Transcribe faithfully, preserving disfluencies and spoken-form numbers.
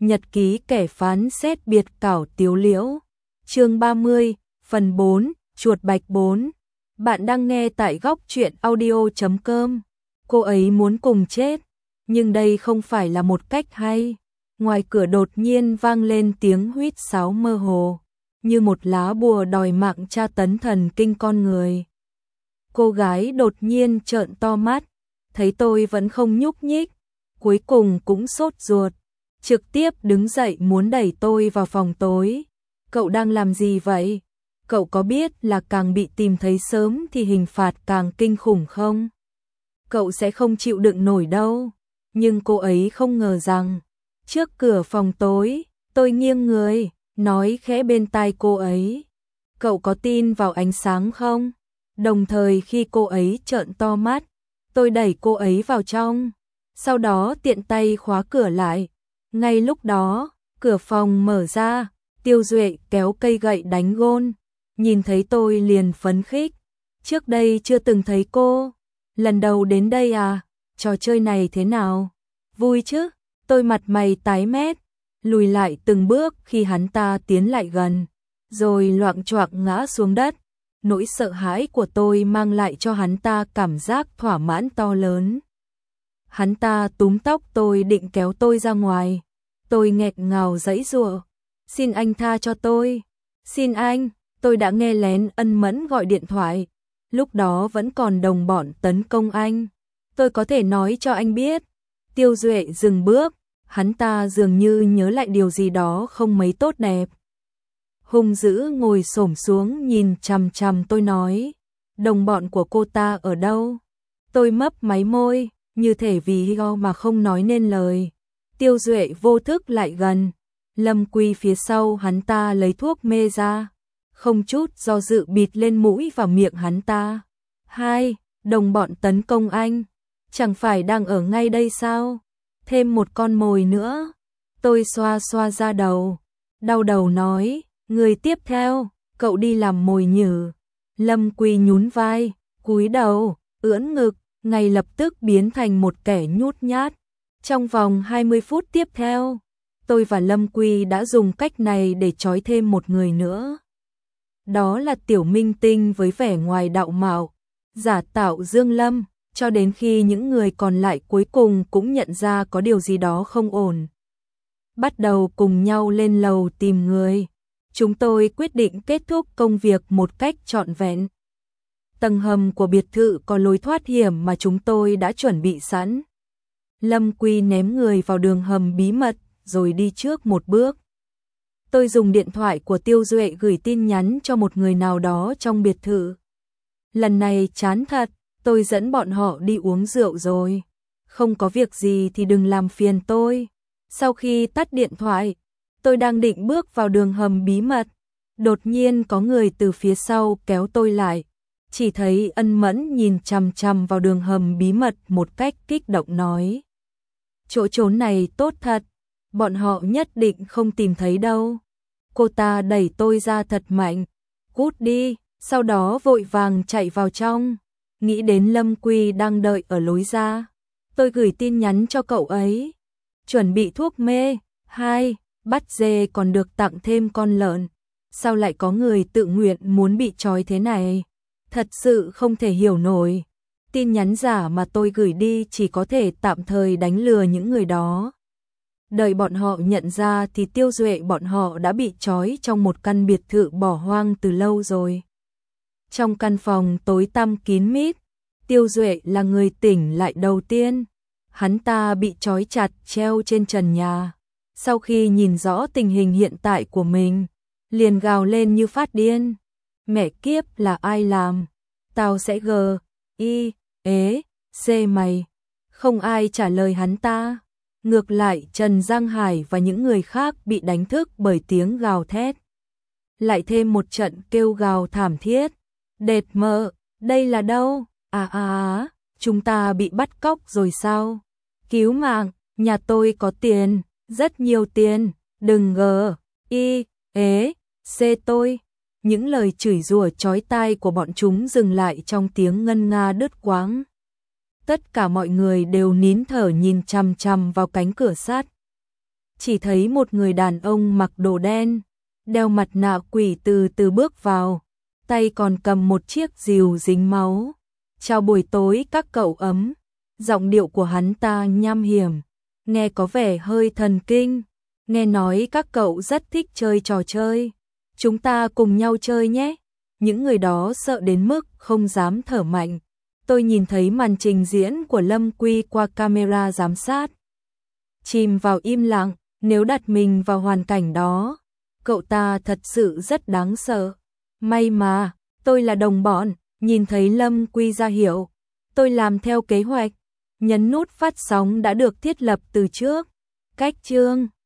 Nhật ký kẻ phán xét biệt cảo Tiếu Liễu. Chương ba mươi, phần bốn, chuột bạch bốn. Bạn đang nghe tại góc truyện audio chấm com. Cô ấy muốn cùng chết, nhưng đây không phải là một cách hay. Ngoài cửa đột nhiên vang lên tiếng huýt sáo mơ hồ, như một lá bùa đòi mạng tra tấn thần kinh con người. Cô gái đột nhiên trợn to mắt, thấy tôi vẫn không nhúc nhích, cuối cùng cũng sốt ruột, trực tiếp đứng dậy muốn đẩy tôi vào phòng tối. Cậu đang làm gì vậy? Cậu có biết là càng bị tìm thấy sớm thì hình phạt càng kinh khủng không? Cậu sẽ không chịu đựng nổi đâu. Nhưng cô ấy không ngờ rằng, trước cửa phòng tối, tôi nghiêng người, nói khẽ bên tai cô ấy. Cậu có tin vào ánh sáng không? Đồng thời khi cô ấy trợn to mắt, tôi đẩy cô ấy vào trong, sau đó tiện tay khóa cửa lại. Ngay lúc đó, cửa phòng mở ra, Tiêu Duệ kéo cây gậy đánh gôn, nhìn thấy tôi liền phấn khích. Trước đây chưa từng thấy cô, lần đầu đến đây à? Trò chơi này thế nào? Vui chứ? Tôi mặt mày tái mét, lùi lại từng bước khi hắn ta tiến lại gần, rồi loạng choạng ngã xuống đất. Nỗi sợ hãi của tôi mang lại cho hắn ta cảm giác thỏa mãn to lớn. Hắn ta túm tóc tôi định kéo tôi ra ngoài. Tôi nghẹt ngào giãy giụa. Xin anh tha cho tôi. Xin anh, tôi đã nghe lén ân mẫn gọi điện thoại. Lúc đó vẫn còn đồng bọn tấn công anh. Tôi có thể nói cho anh biết. Tiêu Duệ dừng bước. Hắn ta dường như nhớ lại điều gì đó không mấy tốt đẹp. Hung dữ ngồi xổm xuống nhìn chằm chằm tôi nói. Đồng bọn của cô ta ở đâu? Tôi mấp máy môi, như thể vì ho mà không nói nên lời. Tiêu Duệ vô thức lại gần. Lâm Quy phía sau hắn ta lấy thuốc mê ra, không chút do dự bịt lên mũi và miệng hắn ta. Hai, đồng bọn tấn công anh, chẳng phải đang ở ngay đây sao? Thêm một con mồi nữa. Tôi xoa xoa da đầu, đau đầu nói, người tiếp theo, cậu đi làm mồi nhử. Lâm Quy nhún vai, cúi đầu, ưỡn ngực, ngay lập tức biến thành một kẻ nhút nhát. Trong vòng hai mươi phút tiếp theo, tôi và Lâm Quy đã dùng cách này để trói thêm một người nữa. Đó là Tiểu Minh Tinh với vẻ ngoài đạo mạo, giả tạo Dương Lâm, cho đến khi những người còn lại cuối cùng cũng nhận ra có điều gì đó không ổn. Bắt đầu cùng nhau lên lầu tìm người. Chúng tôi quyết định kết thúc công việc một cách trọn vẹn. Tầng hầm của biệt thự có lối thoát hiểm mà chúng tôi đã chuẩn bị sẵn. Lâm Quy ném người vào đường hầm bí mật, rồi đi trước một bước. Tôi dùng điện thoại của Tiêu Duệ gửi tin nhắn cho một người nào đó trong biệt thự. Lần này chán thật, tôi dẫn bọn họ đi uống rượu rồi. Không có việc gì thì đừng làm phiền tôi. Sau khi tắt điện thoại, tôi đang định bước vào đường hầm bí mật. Đột nhiên có người từ phía sau kéo tôi lại. Chỉ thấy Ân Mẫn nhìn chằm chằm vào đường hầm bí mật một cách kích động nói. Chỗ trốn này tốt thật, bọn họ nhất định không tìm thấy đâu. Cô ta đẩy tôi ra thật mạnh, cút đi, sau đó vội vàng chạy vào trong. Nghĩ đến Lâm Quy đang đợi ở lối ra, tôi gửi tin nhắn cho cậu ấy. Chuẩn bị thuốc mê. Hai, bắt dê còn được tặng thêm con lợn. Sao lại có người tự nguyện muốn bị trói thế này? Thật sự không thể hiểu nổi. Tin nhắn giả mà tôi gửi đi chỉ có thể tạm thời đánh lừa những người đó. Đợi bọn họ nhận ra thì Tiêu Duệ bọn họ đã bị trói trong một căn biệt thự bỏ hoang từ lâu rồi. Trong căn phòng tối tăm kín mít, Tiêu Duệ là người tỉnh lại đầu tiên. Hắn ta bị trói chặt treo trên trần nhà. Sau khi nhìn rõ tình hình hiện tại của mình, liền gào lên như phát điên. Mẹ kiếp, là ai làm? Tao sẽ gờ, y, ế, xê mày. Không ai trả lời hắn ta. Ngược lại Trần Giang Hải và những người khác bị đánh thức bởi tiếng gào thét. Lại thêm một trận kêu gào thảm thiết. Đệt mợ, đây là đâu? À à à, chúng ta bị bắt cóc rồi sao? Cứu mạng, nhà tôi có tiền, rất nhiều tiền, đừng gờ, y, ế, xê tôi. Những lời chửi rủa chói tai của bọn chúng dừng lại trong tiếng ngân nga đứt quãng. Tất cả mọi người đều nín thở nhìn chằm chằm vào cánh cửa sắt. chỉ thấy một người đàn ông mặc đồ đen, đeo mặt nạ quỷ từ từ bước vào, tay còn cầm một chiếc rìu dính máu. Chào buổi tối các cậu ấm, giọng điệu của hắn ta nham hiểm, nghe có vẻ hơi thần kinh, nghe nói các cậu rất thích chơi trò chơi. Chúng ta cùng nhau chơi nhé. Những người đó sợ đến mức không dám thở mạnh. Tôi nhìn thấy màn trình diễn của Lâm Quy qua camera giám sát. Chìm vào im lặng, nếu đặt mình vào hoàn cảnh đó, cậu ta thật sự rất đáng sợ. May mà, tôi là đồng bọn, nhìn thấy Lâm Quy ra hiệu. Tôi làm theo kế hoạch, nhấn nút phát sóng đã được thiết lập từ trước. Cách chương